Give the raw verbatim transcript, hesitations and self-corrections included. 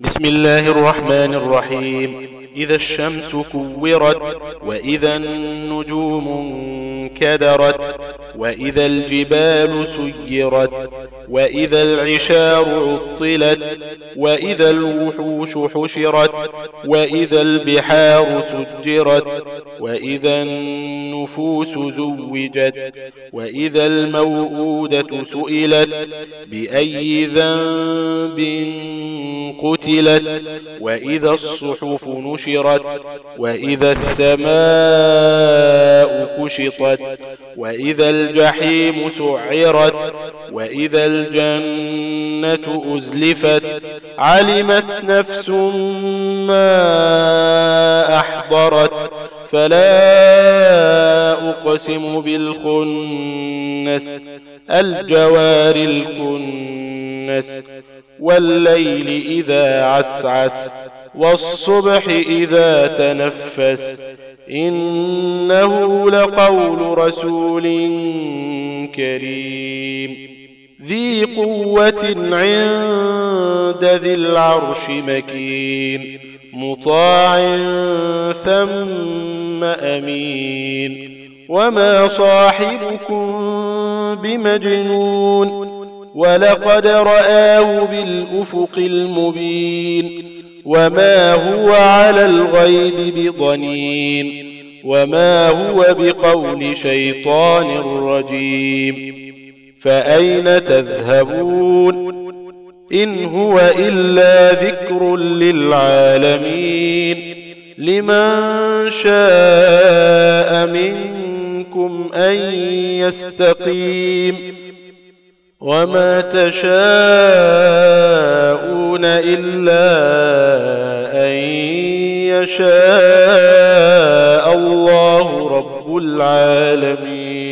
بسم الله الرحمن الرحيم. إذا الشمس كورت، وإذا النجوم انكدرت، وإذا الجبال سيرت، وإذا العشار عطلت، وإذا الوحوش حشرت، وإذا البحار سجرت، وإذا النفوس زوجت، وإذا الموءودة سئلت بأي ذنب قتلت، وإذا الصحف نشرت، وإذا السماء كشطت، وإذا الجحيم سعرت، وإذا الجنة أزلفت، علمت نفس ما أحضرت. فلا أقسم بالخنس، الجوار الكنس، والليل إذا عسعس، والصبح إذا تنفس، إنه لقول رسول كريم ذي قوة عند ذي العرش مكين، مطاع ثم أمين. وما صاحبكم بمجنون، ولقد رآه بالأفق المبين. وما هو على الغيب بضنين، وما هو بقول شيطان رجيم. فأين تذهبون؟ إن هو إلا ذكر للعالمين. لمن شاء منكم أن يستقيم، وما تشاءون إلا أن يشاء الله رب العالمين.